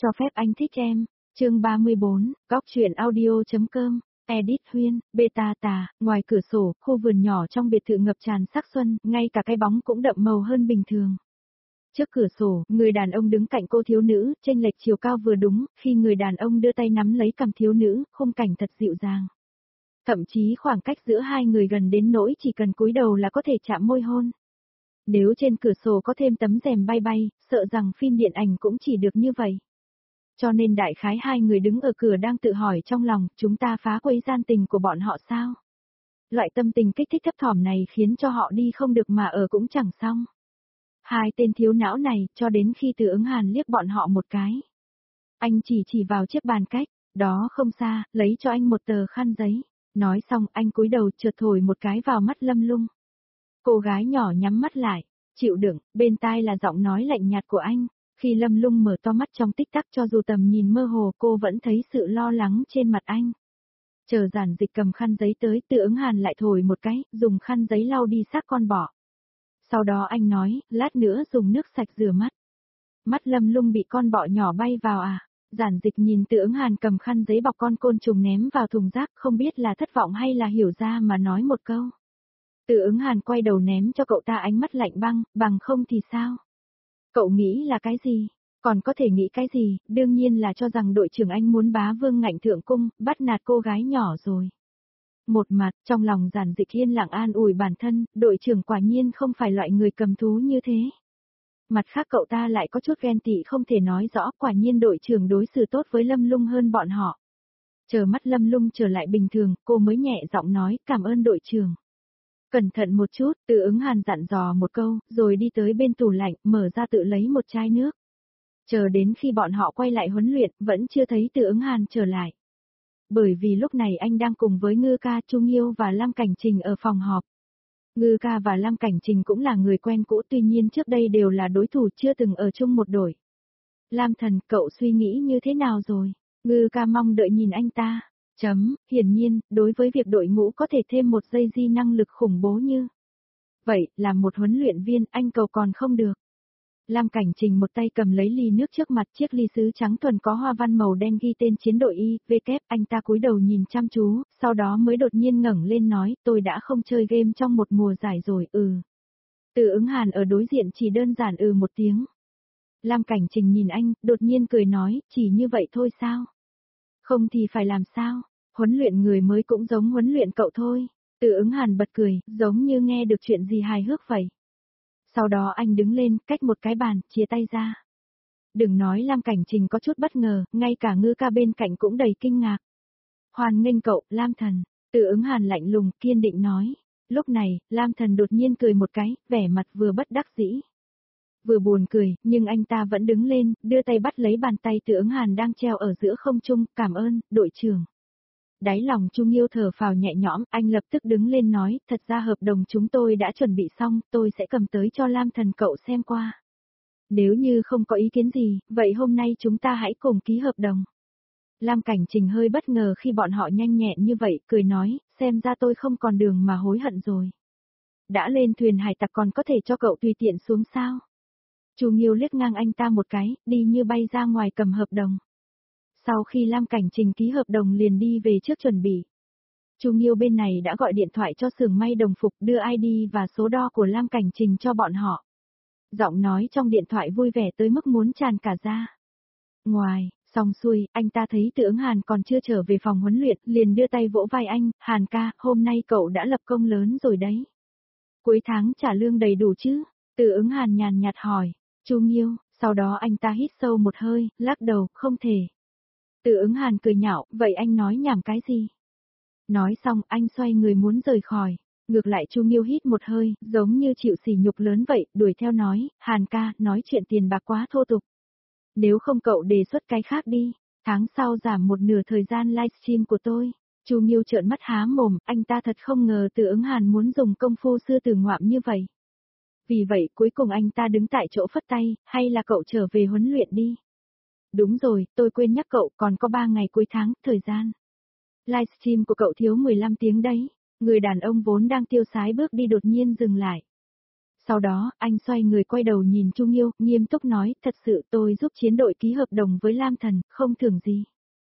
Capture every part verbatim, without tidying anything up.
Cho phép anh thích em. Chương ba mươi bốn, góc truyện audio.com, edit Huyên, beta tà, ngoài cửa sổ, khu vườn nhỏ trong biệt thự ngập tràn sắc xuân, ngay cả cái bóng cũng đậm màu hơn bình thường. Trước cửa sổ, người đàn ông đứng cạnh cô thiếu nữ, chênh lệch chiều cao vừa đúng, khi người đàn ông đưa tay nắm lấy cằm thiếu nữ, khung cảnh thật dịu dàng. Thậm chí khoảng cách giữa hai người gần đến nỗi chỉ cần cúi đầu là có thể chạm môi hôn. Nếu trên cửa sổ có thêm tấm rèm bay bay, sợ rằng phim điện ảnh cũng chỉ được như vậy. Cho nên đại khái hai người đứng ở cửa đang tự hỏi trong lòng, chúng ta phá quấy gian tình của bọn họ sao? Loại tâm tình kích thích thấp thỏm này khiến cho họ đi không được mà ở cũng chẳng xong. Hai tên thiếu não này, cho đến khi Từ Ứng Hàn liếc bọn họ một cái. Anh chỉ chỉ vào chiếc bàn cách, đó không xa, lấy cho anh một tờ khăn giấy. Nói xong anh cúi đầu chợt thổi một cái vào mắt Lâm Lung. Cô gái nhỏ nhắm mắt lại, chịu đựng, bên tai là giọng nói lạnh nhạt của anh. Khi Lâm Lung mở to mắt trong tích tắc cho dù tầm nhìn mơ hồ cô vẫn thấy sự lo lắng trên mặt anh. Chờ Giản Dịch cầm khăn giấy tới, Từ Ứng Hàn lại thổi một cái, dùng khăn giấy lau đi xác con bọ. Sau đó anh nói, lát nữa dùng nước sạch rửa mắt. Mắt Lâm Lung bị con bọ nhỏ bay vào à? Giản Dịch nhìn Từ Ứng Hàn cầm khăn giấy bọc con côn trùng ném vào thùng rác, không biết là thất vọng hay là hiểu ra mà nói một câu. Từ Ứng Hàn quay đầu ném cho cậu ta ánh mắt lạnh băng, bằng không thì sao? Cậu nghĩ là cái gì? Còn có thể nghĩ cái gì? Đương nhiên là cho rằng đội trưởng anh muốn bá vương ngạnh thượng cung, bắt nạt cô gái nhỏ rồi. Một mặt, trong lòng Giản Dịch yên lặng an ủi bản thân, đội trưởng quả nhiên không phải loại người cầm thú như thế. Mặt khác cậu ta lại có chút ghen tị không thể nói rõ, quả nhiên đội trưởng đối xử tốt với Lâm Lung hơn bọn họ. Chờ mắt Lâm Lung trở lại bình thường, cô mới nhẹ giọng nói, cảm ơn đội trưởng. Cẩn thận một chút, Từ Ứng Hàn dặn dò một câu, rồi đi tới bên tủ lạnh, mở ra tự lấy một chai nước. Chờ đến khi bọn họ quay lại huấn luyện, vẫn chưa thấy Từ Ứng Hàn trở lại. Bởi vì lúc này anh đang cùng với Ngư Ca, Chu Nghiêu và Lam Cảnh Trình ở phòng họp. Ngư Ca và Lam Cảnh Trình cũng là người quen cũ, tuy nhiên trước đây đều là đối thủ chưa từng ở chung một đội. Lam Thần, cậu suy nghĩ như thế nào rồi? Ngư Ca mong đợi nhìn anh ta. Chấm, hiển nhiên, đối với việc đội ngũ có thể thêm một giây di năng lực khủng bố như. Vậy, làm một huấn luyện viên, anh cầu còn không được. Lam Cảnh Trình một tay cầm lấy ly nước trước mặt, chiếc ly sứ trắng thuần có hoa văn màu đen ghi tên chiến đội Y, V kép, anh ta cúi đầu nhìn chăm chú, sau đó mới đột nhiên ngẩng lên nói, tôi đã không chơi game trong một mùa giải rồi, ừ. Từ Ứng Hàn ở đối diện chỉ đơn giản ừ một tiếng. Lam Cảnh Trình nhìn anh, đột nhiên cười nói, chỉ như vậy thôi sao? Không thì phải làm sao? Huấn luyện người mới cũng giống huấn luyện cậu thôi. Từ Ứng Hàn bật cười, giống như nghe được chuyện gì hài hước vậy. Sau đó anh đứng lên, cách một cái bàn, chia tay ra. Đừng nói Lam Cảnh Trình có chút bất ngờ, ngay cả Ngư Ca bên cạnh cũng đầy kinh ngạc. Hoan nghênh cậu, Lam Thần. Từ Ứng Hàn lạnh lùng, kiên định nói. Lúc này, Lam Thần đột nhiên cười một cái, vẻ mặt vừa bất đắc dĩ. Vừa buồn cười, nhưng anh ta vẫn đứng lên, đưa tay bắt lấy bàn tay Từ Ứng Hàn đang treo ở giữa không trung, cảm ơn, đội trưởng. Đáy lòng Chu Nghiêu thở phào nhẹ nhõm, anh lập tức đứng lên nói, thật ra hợp đồng chúng tôi đã chuẩn bị xong, tôi sẽ cầm tới cho Lam Thần cậu xem qua. Nếu như không có ý kiến gì, vậy hôm nay chúng ta hãy cùng ký hợp đồng. Lam Cảnh Trình hơi bất ngờ khi bọn họ nhanh nhẹn như vậy, cười nói, xem ra tôi không còn đường mà hối hận rồi. Đã lên thuyền hải tặc còn có thể cho cậu tùy tiện xuống sao? Chu Nghiêu liếc ngang anh ta một cái, đi như bay ra ngoài cầm hợp đồng. Sau khi Lam Cảnh Trình ký hợp đồng liền đi về trước chuẩn bị. Chu Nghiêu bên này đã gọi điện thoại cho xưởng may đồng phục đưa i đê và số đo của Lam Cảnh Trình cho bọn họ. Giọng nói trong điện thoại vui vẻ tới mức muốn tràn cả ra. Ngoài, xong xuôi, anh ta thấy Từ Ứng Hàn còn chưa trở về phòng huấn luyện, liền đưa tay vỗ vai anh, Hàn ca, hôm nay cậu đã lập công lớn rồi đấy. Cuối tháng trả lương đầy đủ chứ? Từ Ứng Hàn nhàn nhạt hỏi. Chu Nghiêu, sau đó anh ta hít sâu một hơi, lắc đầu, không thể. Từ Ứng Hàn cười nhạo, vậy anh nói nhảm cái gì? Nói xong, anh xoay người muốn rời khỏi. Ngược lại Chu Nghiêu hít một hơi, giống như chịu sỉ nhục lớn vậy, đuổi theo nói, Hàn ca, nói chuyện tiền bạc quá thô tục. Nếu không cậu đề xuất cái khác đi, tháng sau giảm một nửa thời gian livestream của tôi. Chu Nghiêu trợn mắt há mồm, anh ta thật không ngờ Từ Ứng Hàn muốn dùng công phu sư tử ngoạm như vậy. Vì vậy cuối cùng anh ta đứng tại chỗ phất tay, hay là cậu trở về huấn luyện đi. Đúng rồi, tôi quên nhắc cậu, còn có ba ngày cuối tháng, thời gian. Livestream của cậu thiếu mười lăm tiếng đấy. Người đàn ông vốn đang tiêu sái bước đi đột nhiên dừng lại. Sau đó, anh xoay người quay đầu nhìn Chu Nghiêu, nghiêm túc nói, thật sự tôi giúp chiến đội ký hợp đồng với Lam Thần, không thưởng gì.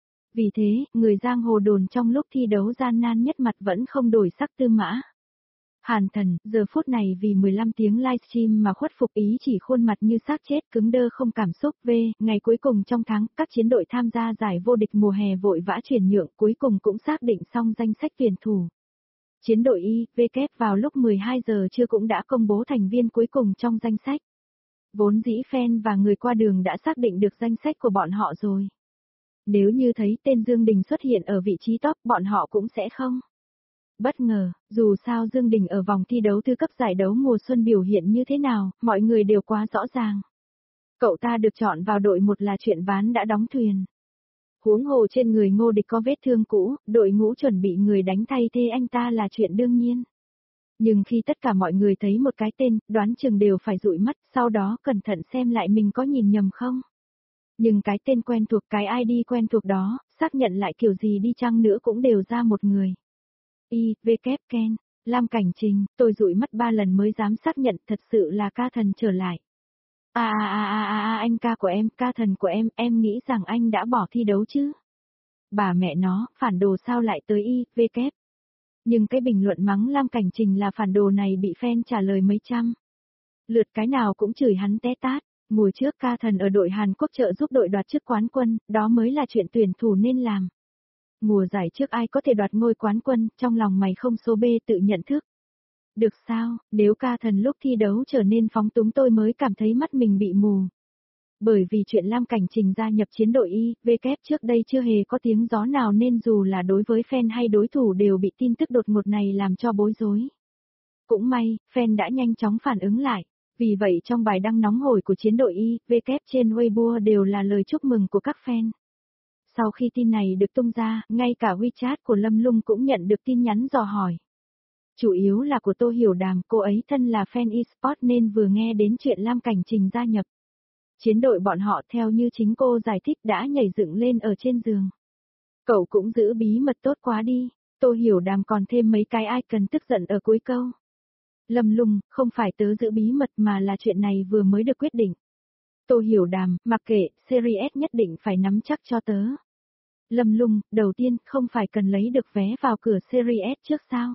Vì thế, người giang hồ đồn trong lúc thi đấu gian nan nhất mặt vẫn không đổi sắc Tư Mã. Hàn Thần, giờ phút này vì mười lăm tiếng livestream mà khuất phục ý chỉ khuôn mặt như xác chết cứng đơ không cảm xúc. V, ngày cuối cùng trong tháng, các chiến đội tham gia giải vô địch mùa hè vội vã chuyển nhượng cuối cùng cũng xác định xong danh sách tuyển thủ. Chiến đội I, W vào lúc mười hai giờ trưa cũng đã công bố thành viên cuối cùng trong danh sách. Vốn dĩ fan và người qua đường đã xác định được danh sách của bọn họ rồi. Nếu như thấy tên Dương Đình xuất hiện ở vị trí top bọn họ cũng sẽ không bất ngờ, dù sao Dương Đình ở vòng thi đấu thứ cấp giải đấu mùa xuân biểu hiện như thế nào, mọi người đều quá rõ ràng. Cậu ta được chọn vào đội một là chuyện ván đã đóng thuyền. Huống hồ trên người Ngô Địch có vết thương cũ, đội ngũ chuẩn bị người đánh thay thế anh ta là chuyện đương nhiên. Nhưng khi tất cả mọi người thấy một cái tên, đoán chừng đều phải dụi mắt, sau đó cẩn thận xem lại mình có nhìn nhầm không. Nhưng cái tên quen thuộc, cái i đê quen thuộc đó, xác nhận lại kiểu gì đi chăng nữa cũng đều ra một người. Y, V, Ken, Lam Cảnh Trình, tôi dụi mắt ba lần mới dám xác nhận thật sự là ca thần trở lại. À à à à à anh ca của em, ca thần của em, em nghĩ rằng anh đã bỏ thi đấu chứ. Bà mẹ nó, phản đồ sao lại tới Y, V, kép. Nhưng cái bình luận mắng Lam Cảnh Trình là phản đồ này bị fan trả lời mấy trăm. Lượt cái nào cũng chửi hắn té tát. Mùa trước ca thần ở đội Hàn Quốc trợ giúp đội đoạt chức quán quân, đó mới là chuyện tuyển thủ nên làm. Mùa giải trước ai có thể đoạt ngôi quán quân, trong lòng mày không số B tự nhận thức. Được sao, nếu ca thần lúc thi đấu trở nên phóng túng tôi mới cảm thấy mắt mình bị mù. Bởi vì chuyện Lam Cảnh Trình gia nhập chiến đội Y, V kép trước đây chưa hề có tiếng gió nào nên dù là đối với fan hay đối thủ đều bị tin tức đột ngột này làm cho bối rối. Cũng may, fan đã nhanh chóng phản ứng lại. Vì vậy trong bài đăng nóng hổi của chiến đội Y, V kép trên Weibo đều là lời chúc mừng của các fan. Sau khi tin này được tung ra, ngay cả WeChat của Lâm Lung cũng nhận được tin nhắn dò hỏi. Chủ yếu là của Tô Hiểu Đàm, cô ấy thân là fan eSports nên vừa nghe đến chuyện Lam Cảnh Trình gia nhập. Chiến đội bọn họ theo như chính cô giải thích đã nhảy dựng lên ở trên giường. Cậu cũng giữ bí mật tốt quá đi, Tô Hiểu Đàm còn thêm mấy cái ai cần tức giận ở cuối câu. Lâm Lung, không phải tớ giữ bí mật mà là chuyện này vừa mới được quyết định. Tô Hiểu Đàm, mặc kệ, Series S nhất định phải nắm chắc cho tớ. Lâm Lung, đầu tiên, không phải cần lấy được vé vào cửa Series S trước sao?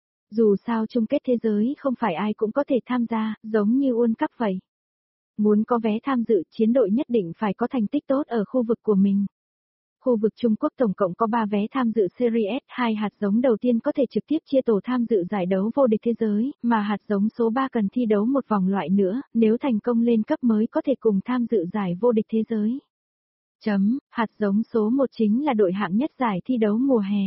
Dù sao chung kết thế giới không phải ai cũng có thể tham gia, giống như World Cup vậy. Muốn có vé tham dự, chiến đội nhất định phải có thành tích tốt ở khu vực của mình. Khu vực Trung Quốc tổng cộng có ba vé tham dự Series S, hai hạt giống đầu tiên có thể trực tiếp chia tổ tham dự giải đấu vô địch thế giới, mà hạt giống số ba cần thi đấu một vòng loại nữa, nếu thành công lên cấp mới có thể cùng tham dự giải vô địch thế giới. Chấm, hạt giống số một chính là đội hạng nhất giải thi đấu mùa hè.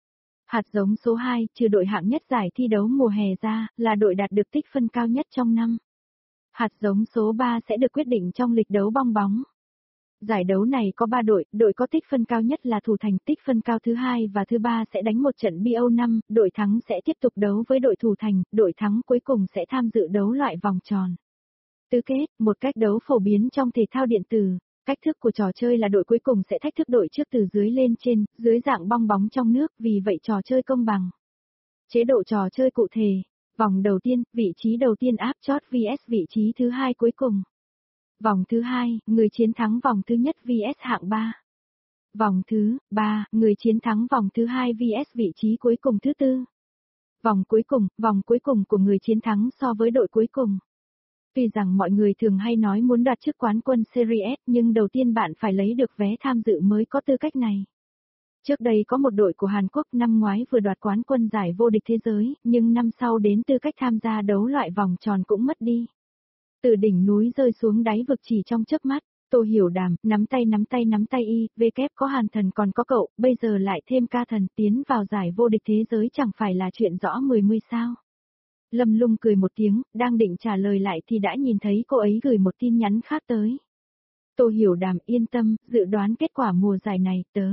Hạt giống số hai, trừ đội hạng nhất giải thi đấu mùa hè ra, là đội đạt được tích phân cao nhất trong năm. Hạt giống số ba sẽ được quyết định trong lịch đấu bong bóng. Giải đấu này có ba đội, đội có tích phân cao nhất là thủ thành, tích phân cao thứ hai và thứ ba sẽ đánh một trận bê o năm, đội thắng sẽ tiếp tục đấu với đội thủ thành, đội thắng cuối cùng sẽ tham dự đấu loại vòng tròn. Tứ kết, một cách đấu phổ biến trong thể thao điện tử. Cách thức của trò chơi là đội cuối cùng sẽ thách thức đội trước từ dưới lên trên, dưới dạng bong bóng trong nước, vì vậy trò chơi công bằng. Chế độ trò chơi cụ thể, vòng đầu tiên, vị trí đầu tiên áp chót vs vị trí thứ hai cuối cùng. Vòng thứ hai, người chiến thắng vòng thứ nhất vs hạng ba. Vòng thứ ba, người chiến thắng vòng thứ hai vs vị trí cuối cùng thứ tư. Vòng cuối cùng, vòng cuối cùng của người chiến thắng so với đội cuối cùng. Tuy rằng mọi người thường hay nói muốn đoạt chức quán quân Series S nhưng đầu tiên bạn phải lấy được vé tham dự mới có tư cách này. Trước đây có một đội của Hàn Quốc năm ngoái vừa đoạt quán quân giải vô địch thế giới, nhưng năm sau đến tư cách tham gia đấu loại vòng tròn cũng mất đi. Từ đỉnh núi rơi xuống đáy vực chỉ trong chớp mắt, Tô Hiểu Đàm, nắm tay nắm tay nắm tay Y, V kép có Hàn Thần còn có cậu, bây giờ lại thêm ca thần tiến vào giải vô địch thế giới chẳng phải là chuyện rõ mười mươi sao. Lâm Lung cười một tiếng, đang định trả lời lại thì đã nhìn thấy cô ấy gửi một tin nhắn khác tới. Tô Hiểu Đàm yên tâm, dự đoán kết quả mùa giải này, tớ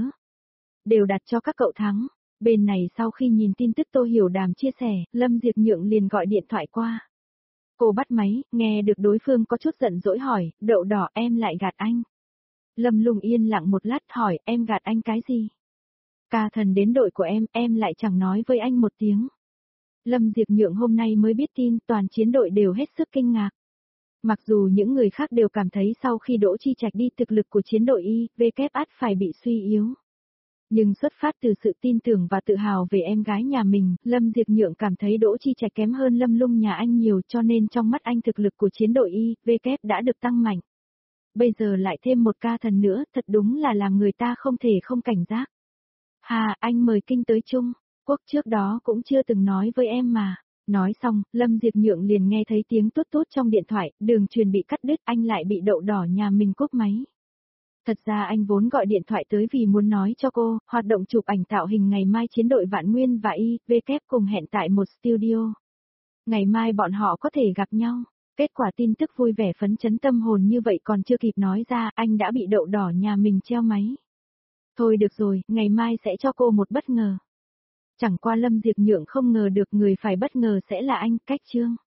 đều đặt cho các cậu thắng. Bên này sau khi nhìn tin tức Tô Hiểu Đàm chia sẻ, Lâm Diệp Nhượng liền gọi điện thoại qua. Cô bắt máy, nghe được đối phương có chút giận dỗi hỏi, đậu đỏ em lại gạt anh. Lâm Lung yên lặng một lát hỏi, em gạt anh cái gì? Ca thần đến đội của em, em lại chẳng nói với anh một tiếng. Lâm Diệp Nhượng hôm nay mới biết tin, toàn chiến đội đều hết sức kinh ngạc. Mặc dù những người khác đều cảm thấy sau khi Đỗ Chi Trạch đi thực lực của chiến đội i vê kép át phải bị suy yếu. Nhưng xuất phát từ sự tin tưởng và tự hào về em gái nhà mình, Lâm Diệp Nhượng cảm thấy Đỗ Chi Trạch kém hơn Lâm Lung nhà anh nhiều, cho nên trong mắt anh thực lực của chiến đội i vê kép đã được tăng mạnh. Bây giờ lại thêm một ca thần nữa, thật đúng là làm người ta không thể không cảnh giác. Hà, anh mời Kinh tới chung, Quốc trước đó cũng chưa từng nói với em mà. Nói xong, Lâm Diệp Nhượng liền nghe thấy tiếng tút tút trong điện thoại, đường truyền bị cắt đứt, anh lại bị đậu đỏ nhà mình cúp máy. Thật ra anh vốn gọi điện thoại tới vì muốn nói cho cô, hoạt động chụp ảnh tạo hình ngày mai chiến đội Vạn Nguyên và i vê kép cùng hẹn tại một studio. Ngày mai bọn họ có thể gặp nhau. Kết quả tin tức vui vẻ phấn chấn tâm hồn như vậy còn chưa kịp nói ra, anh đã bị đậu đỏ nhà mình treo máy. Thôi được rồi, ngày mai sẽ cho cô một bất ngờ. Chẳng qua Lâm Diệp Nhượng không ngờ được người phải bất ngờ sẽ là anh, Cách Trương.